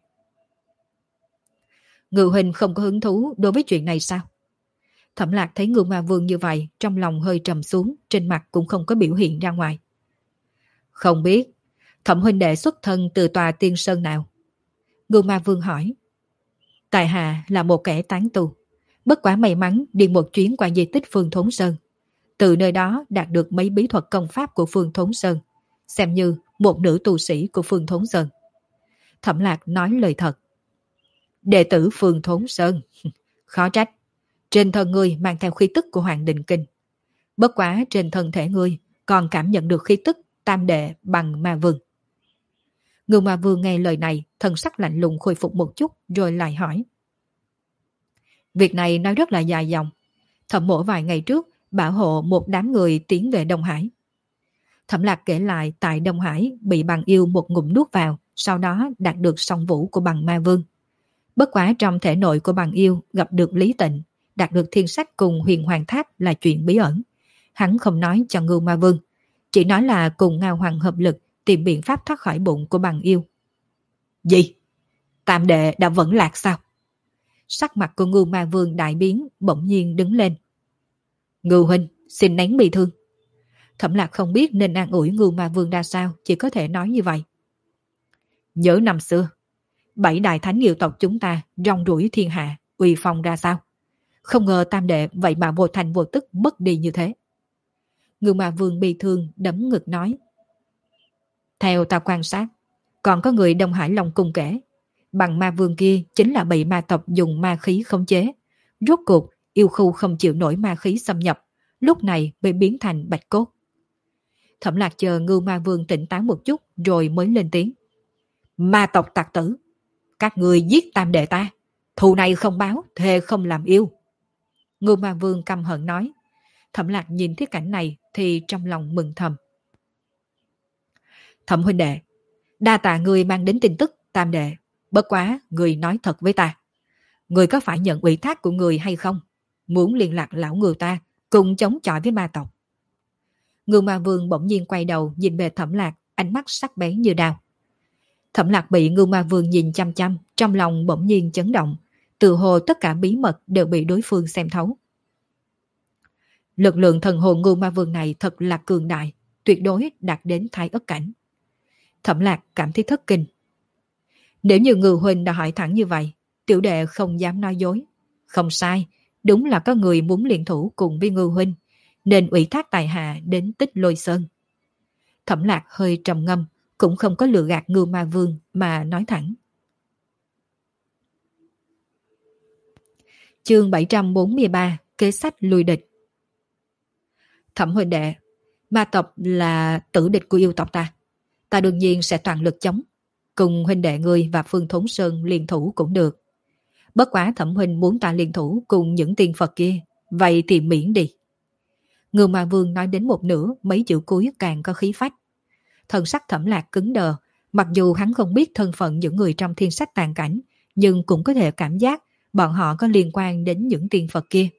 Ngưu huynh không có hứng thú đối với chuyện này sao? Thẩm Lạc thấy Ngưu Ma Vương như vậy, trong lòng hơi trầm xuống, trên mặt cũng không có biểu hiện ra ngoài. Không biết, Thẩm huynh đệ xuất thân từ tòa tiên sơn nào? Ngưu Ma Vương hỏi. Tại hạ là một kẻ tán tu, bất quá may mắn đi một chuyến qua di tích Phương Thốn Sơn. Từ nơi đó đạt được mấy bí thuật công pháp của Phương Thốn Sơn, xem như một nữ tu sĩ của Phương Thốn Sơn. Thẩm Lạc nói lời thật. Đệ tử Phương Thốn Sơn, khó trách. Trên thân ngươi mang theo khí tức của Hoàng Đình Kinh. Bất quá trên thân thể ngươi còn cảm nhận được khí tức tam đệ bằng ma vương. Ngưu Ma Vương nghe lời này, thần sắc lạnh lùng khôi phục một chút rồi lại hỏi. Việc này nói rất là dài dòng. Thẩm mỗ vài ngày trước bảo hộ một đám người tiến về Đông Hải. Thẩm Lạc kể lại tại Đông Hải bị bằng yêu một ngụm nuốt vào, sau đó đạt được song vũ của bằng ma vương. Bất quá trong thể nội của bằng yêu gặp được Lý Tịnh, đạt được thiên sách cùng huyền hoàng tháp là chuyện bí ẩn. Hắn không nói cho Ngưu Ma Vương, chỉ nói là cùng Ngao Hoàng hợp lực tìm biện pháp thoát khỏi bụng của bằng yêu. Gì? Tam đệ đã vẫn lạc sao? Sắc mặt của Ngưu Ma Vương đại biến, bỗng nhiên đứng lên. Ngưu huynh, xin nén bị thương. Thẩm Lạc không biết nên an ủi Ngưu Ma Vương ra sao, chỉ có thể nói như vậy. Nhớ năm xưa, 7 đại thánh yêu tộc chúng ta rong ruổi thiên hạ, uy phong ra sao? Không ngờ tam đệ vậy mà vô thành vô tức mất đi như thế. Ngưu Ma Vương bi thương đấm ngực nói. Theo ta quan sát, còn có người Đông Hải Long Cung kể, bằng ma vương kia chính là bị ma tộc dùng ma khí khống chế. Rốt cuộc, yêu khu không chịu nổi ma khí xâm nhập, lúc này bị biến thành bạch cốt. Thẩm Lạc chờ Ngưu Ma Vương tỉnh táo một chút rồi mới lên tiếng. Ma tộc tặc tử, các người giết tam đệ ta, thù này không báo, thề không làm yêu. Ngưu Ma Vương căm hận nói. Thẩm Lạc nhìn thấy cảnh này thì trong lòng mừng thầm. Thẩm huynh đệ, đa tạ người mang đến tin tức tam đệ, bất quá người nói thật với ta. Người có phải nhận ủy thác của người hay không? Muốn liên lạc lão Ngưu ta cùng chống chọi với ma tộc. Ngưu Ma Vương bỗng nhiên quay đầu nhìn về Thẩm Lạc, ánh mắt sắc bén như đao. Thẩm Lạc bị Ngưu Ma Vương nhìn chăm chăm, trong lòng bỗng nhiên chấn động, tự hồ tất cả bí mật đều bị đối phương xem thấu. Lực lượng thần hồn Ngưu Ma Vương này thật là cường đại, tuyệt đối đạt đến Thái Ất cảnh. Thẩm Lạc cảm thấy thất kinh. Nếu như Ngưu huynh đã hỏi thẳng như vậy, tiểu đệ không dám nói dối. Không sai, đúng là có người muốn liên thủ cùng với Ngưu huynh, nên ủy thác tài hạ đến Tích Lôi Sơn. Thẩm Lạc hơi trầm ngâm, cũng không có lừa gạt Ngưu Ma Vương mà nói thẳng. Chương 743, kế sách lui địch. Thẩm huynh đệ, ma tộc là tử địch của yêu tộc ta. Ta đương nhiên sẽ toàn lực chống. Cùng huynh đệ ngươi và Phương Thốn Sơn liên thủ cũng được. Bất quá Thẩm huynh muốn ta liên thủ cùng những tiên Phật kia, vậy thì miễn đi. Ngưu Ma Vương nói đến một nửa, mấy chữ cuối càng có khí phách. Thần sắc Thẩm Lạc cứng đờ, mặc dù hắn không biết thân phận những người trong thiên sách tàn cảnh, nhưng cũng có thể cảm giác bọn họ có liên quan đến những tiên Phật kia.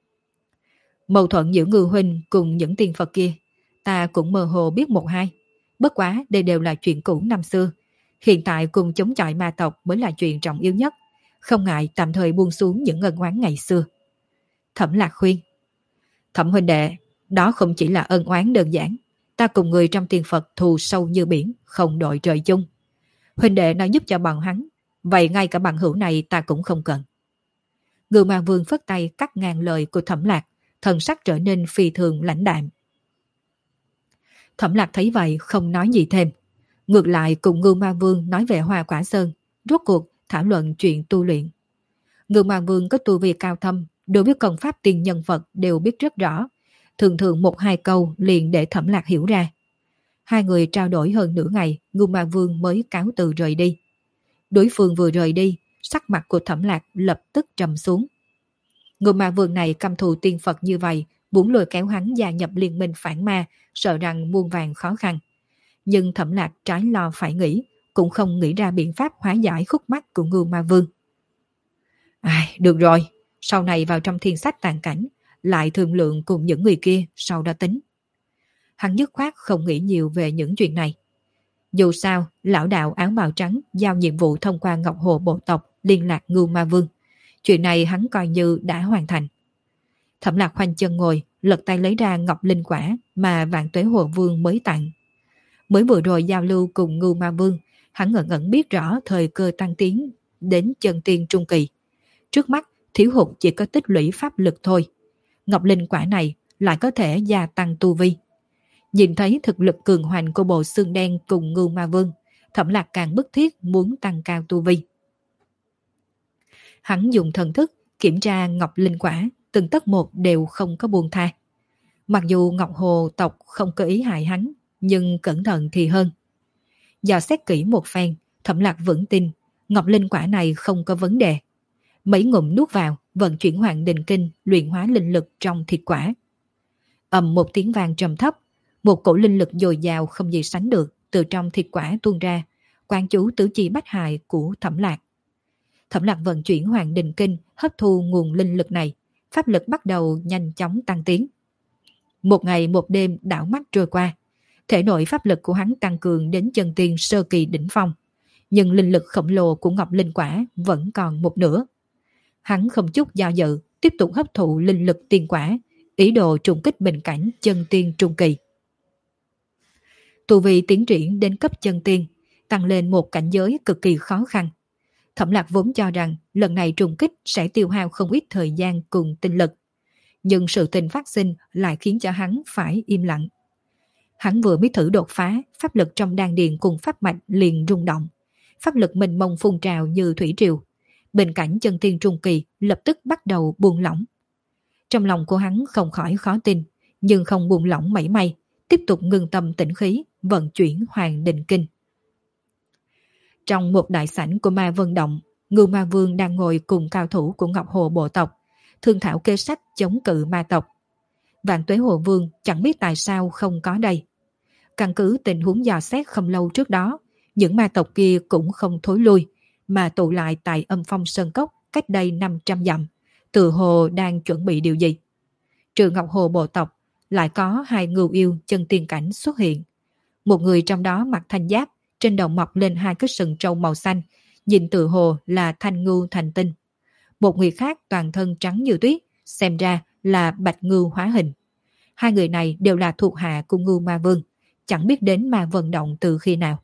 Mâu thuẫn giữa Ngưu huynh cùng những tiên Phật kia, ta cũng mơ hồ biết một hai. Bất quá đây đều là chuyện cũ năm xưa. Hiện tại cùng chống chọi ma tộc mới là chuyện trọng yếu nhất. Không ngại tạm thời buông xuống những ân oán ngày xưa. Thẩm Lạc khuyên. Thẩm huynh đệ, đó không chỉ là ân oán đơn giản. Ta cùng người trong tiên Phật thù sâu như biển, không đội trời chung. Huynh đệ nói giúp cho bọn hắn, vậy ngay cả bằng hữu này ta cũng không cần. Ngưu Ma Vương phất tay cắt ngang lời của Thẩm Lạc, thần sắc trở nên phi thường lãnh đạm. Thẩm Lạc thấy vậy không nói gì thêm. Ngược lại cùng Ngưu Ma Vương nói về Hoa Quả Sơn, rốt cuộc thảo luận chuyện tu luyện. Ngưu Ma Vương có tu vi cao thâm, đối với công pháp tiên nhân vật đều biết rất rõ, thường thường một hai câu liền để Thẩm Lạc hiểu ra. Hai người trao đổi hơn nửa ngày, Ngưu Ma Vương mới cáo từ rời đi. Đối phương vừa rời đi, sắc mặt của Thẩm Lạc lập tức trầm xuống. Ngưu Ma Vương này căm thù tiên Phật như vậy, muốn lôi kéo hắn gia nhập liên minh phản ma, sợ rằng muôn vàn khó khăn. Nhưng Thẩm Lạc trái lo phải nghĩ, cũng không nghĩ ra biện pháp hóa giải khúc mắc của Ngưu Ma Vương. Được rồi, sau này vào trong thiên sách tàn cảnh, lại thương lượng cùng những người kia, sau đó tính. Hắn dứt khoát không nghĩ nhiều về những chuyện này. Dù sao, lão đạo áo bào trắng giao nhiệm vụ thông qua Ngọc Hồ bộ tộc liên lạc Ngưu Ma Vương. Chuyện này hắn coi như đã hoàn thành. Thẩm Lạc khoanh chân ngồi, lật tay lấy ra Ngọc Linh Quả mà Vạn Tuế Hồ Vương mới tặng. Mới vừa rồi giao lưu cùng Ngưu Ma Vương, hắn ngẩn ngẩn biết rõ thời cơ tăng tiến đến chân tiên trung kỳ. Trước mắt, thiếu hụt chỉ có tích lũy pháp lực thôi. Ngọc Linh Quả này lại có thể gia tăng tu vi. Nhìn thấy thực lực cường hoành của bộ xương đen cùng Ngưu Ma Vương, Thẩm Lạc càng bức thiết muốn tăng cao tu vi. Hắn dùng thần thức kiểm tra Ngọc Linh Quả, từng tấc một đều không có buông tha. Mặc dù Ngọc Hồ tộc không có ý hại hắn, nhưng cẩn thận thì hơn. Dò xét kỹ một phen, Thẩm Lạc vững tin Ngọc Linh Quả này không có vấn đề. Mấy ngụm nuốt vào, vận chuyển Hoàng Đình Kinh, luyện hóa linh lực trong thịt quả. Ầm một tiếng vang trầm thấp, một cổ linh lực dồi dào không gì sánh được từ trong thịt quả tuôn ra, quán chú tứ chi bách hại của Thẩm Lạc. Thẩm Lạc vận chuyển Hoàng Đình Kinh, hấp thu nguồn linh lực này, pháp lực bắt đầu nhanh chóng tăng tiến. Một ngày một đêm đảo mắt trôi qua, thể nội pháp lực của hắn tăng cường đến chân tiên sơ kỳ đỉnh phong, nhưng linh lực khổng lồ của Ngọc Linh Quả vẫn còn một nửa. Hắn không chút do dự, tiếp tục hấp thụ linh lực tiên quả, ý đồ trùng kích bình cảnh chân tiên trung kỳ. Tu vi tiến triển đến cấp chân tiên, tăng lên một cảnh giới cực kỳ khó khăn. Thẩm Lạc vốn cho rằng lần này trùng kích sẽ tiêu hao không ít thời gian cùng tinh lực. Nhưng sự tình phát sinh lại khiến cho hắn phải im lặng. Hắn vừa mới thử đột phá, pháp lực trong đan điền cùng pháp mạch liền rung động. Pháp lực mênh mông phun trào như thủy triều. Bình cảnh chân tiên trung kỳ lập tức bắt đầu buông lỏng. Trong lòng của hắn không khỏi khó tin, nhưng không buông lỏng mảy may, tiếp tục ngưng tâm tĩnh khí, vận chuyển Hoàng Đình Kinh. Trong một đại sảnh của Ma Vân Động, Ngưu Ma Vương đang ngồi cùng cao thủ của Ngọc Hồ bộ tộc, thương thảo kế sách chống cự ma tộc. Vạn Tuế Hồ Vương chẳng biết tại sao không có đây. Căn cứ tình huống dò xét không lâu trước đó, những ma tộc kia cũng không thối lui, mà tụ lại tại Âm Phong Sơn Cốc cách đây 500 dặm, tự hồ đang chuẩn bị điều gì. Trừ Ngọc Hồ bộ tộc, lại có hai ngưu yêu chân tiên cảnh xuất hiện. Một người trong đó mặc thanh giáp, trên đầu mọc lên hai cái sừng trâu màu xanh, nhìn tự hồ là thanh ngưu thành tinh. Một người khác toàn thân trắng như tuyết, xem ra là bạch ngưu hóa hình. Hai người này đều là thuộc hạ của Ngưu Ma Vương, chẳng biết đến Ma Vân Động từ khi nào.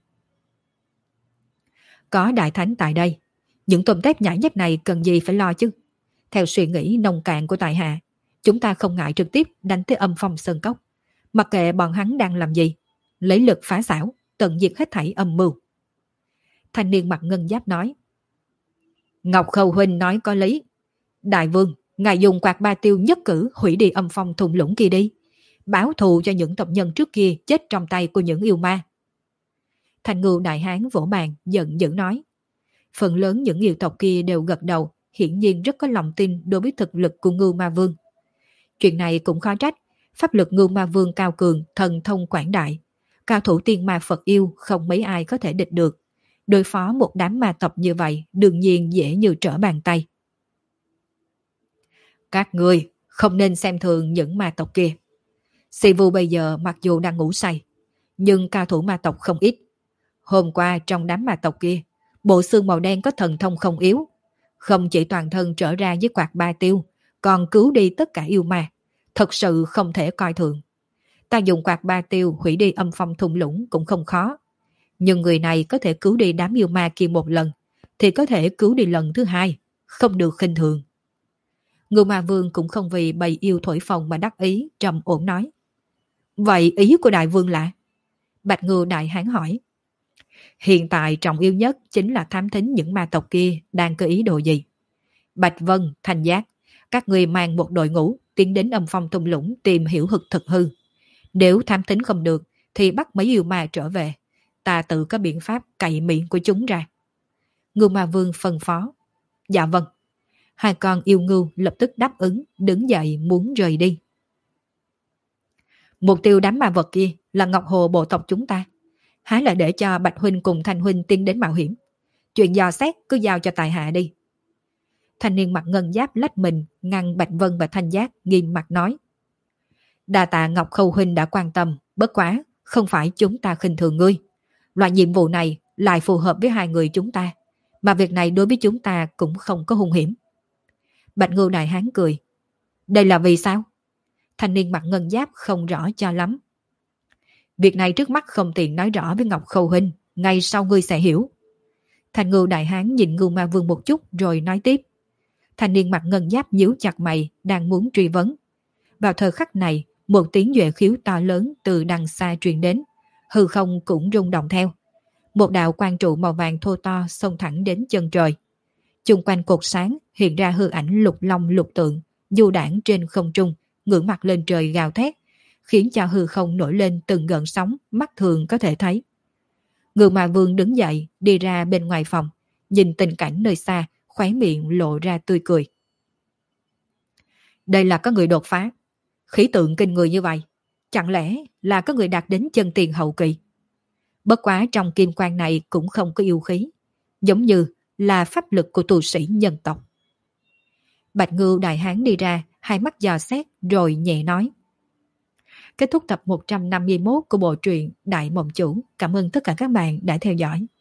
Có đại thánh tại đây, những tôm tép nhãi nhép này cần gì phải lo chứ. Theo suy nghĩ nông cạn của tại hạ, chúng ta không ngại trực tiếp đánh tới Âm Phong Sơn Cốc. Mặc kệ bọn hắn đang làm gì, lấy lực phá xảo, tận diệt hết thảy âm mưu. Thanh niên mặc ngân giáp nói. Ngọc Khâu huynh nói có lý. Đại vương, ngài dùng quạt ba tiêu nhất cử hủy đi Âm Phong thung lũng kia đi, báo thù cho những tộc nhân trước kia chết trong tay của những yêu ma. Thanh Ngưu đại hán vỗ bàn giận dữ nói. Phần lớn những yêu tộc kia đều gật đầu, hiển nhiên rất có lòng tin đối với thực lực của Ngưu Ma Vương. Chuyện này cũng khó trách, pháp lực Ngưu Ma Vương cao cường, thần thông quảng đại, cao thủ tiên ma Phật yêu không mấy ai có thể địch được. Đối phó một đám ma tộc như vậy đương nhiên dễ như trở bàn tay. Các ngươi không nên xem thường những ma tộc kia. Si Vu bây giờ mặc dù đang ngủ say, nhưng cao thủ ma tộc không ít. Hôm qua trong đám ma tộc kia, bộ xương màu đen có thần thông không yếu, không chỉ toàn thân trở ra với quạt ba tiêu, còn cứu đi tất cả yêu ma, thật sự không thể coi thường. Ta dùng quạt ba tiêu hủy đi Âm Phong thung lũng cũng không khó, nhưng người này có thể cứu đi đám yêu ma kia một lần, thì có thể cứu đi lần thứ hai, không được khinh thường. Ngưu Ma Vương cũng không vì bầy yêu thổi phồng mà đắc ý, trầm ổn nói. Vậy ý của đại vương là? Bạch Ngưu đại hán hỏi. Hiện tại trọng yếu nhất chính là thám thính những ma tộc kia đang có ý đồ gì. Bạch Vân, Thanh Giác, các người mang một đội ngũ tiến đến Âm Phong thung lũng tìm hiểu thực hư. Nếu thám thính không được thì bắt mấy yêu ma trở về, ta tự có biện pháp cậy miệng của chúng ra. Ngưu Ma Vương phân phó. Dạ vâng. Hai con yêu ngưu lập tức đáp ứng, đứng dậy muốn rời đi. Mục tiêu đám ma vật kia là Ngọc Hồ bộ tộc chúng ta, há là để cho Bạch huynh cùng Thanh huynh tiến đến mạo hiểm. Chuyện dò xét cứ giao cho tài hạ đi. Thanh niên mặc ngân giáp lách mình ngăn Bạch Vân và Thanh Giác, nghiêm mặt nói. Đa tạ Ngọc Khâu huynh đã quan tâm, bất quá không phải chúng ta khinh thường ngươi. Loại nhiệm vụ này lại phù hợp với hai người chúng ta, mà việc này đối với chúng ta cũng không có hung hiểm. Bạch Ngưu đại hán cười. Đây là vì sao? Thanh niên mặc ngân giáp không rõ cho lắm. Việc này trước mắt không tiện nói rõ với Ngọc Khâu huynh, ngay sau ngươi sẽ hiểu. Thanh Ngưu đại hán nhìn Ngưu Ma Vương một chút rồi nói tiếp. Thanh niên mặc ngân giáp nhíu chặt mày, đang muốn truy vấn. Vào thời khắc này, một tiếng duệ khiếu to lớn từ đằng xa truyền đến, hư không cũng rung động theo. Một đạo quang trụ màu vàng thô to xông thẳng đến chân trời. Chung quanh cột sáng hiện ra hư ảnh lục long lục tượng, du đãng trên không trung, ngửa mặt lên trời gào thét, khiến cho hư không nổi lên từng gợn sóng mắt thường có thể thấy. Ngưu Ma Vương đứng dậy, đi ra bên ngoài phòng, nhìn tình cảnh nơi xa, khóe miệng lộ ra tươi cười. Đây là có người đột phá, khí tượng kinh người như vậy, chẳng lẽ là có người đạt đến chân tiền hậu kỳ? Bất quá trong kim quang này cũng không có yêu khí, giống như là pháp lực của tu sĩ nhân tộc. Bạch Ngưu đại hán đi ra, hai mắt dò xét rồi nhẹ nói. Kết thúc tập 151 của bộ truyện Đại Mộng Chủ. Cảm ơn tất cả các bạn đã theo dõi.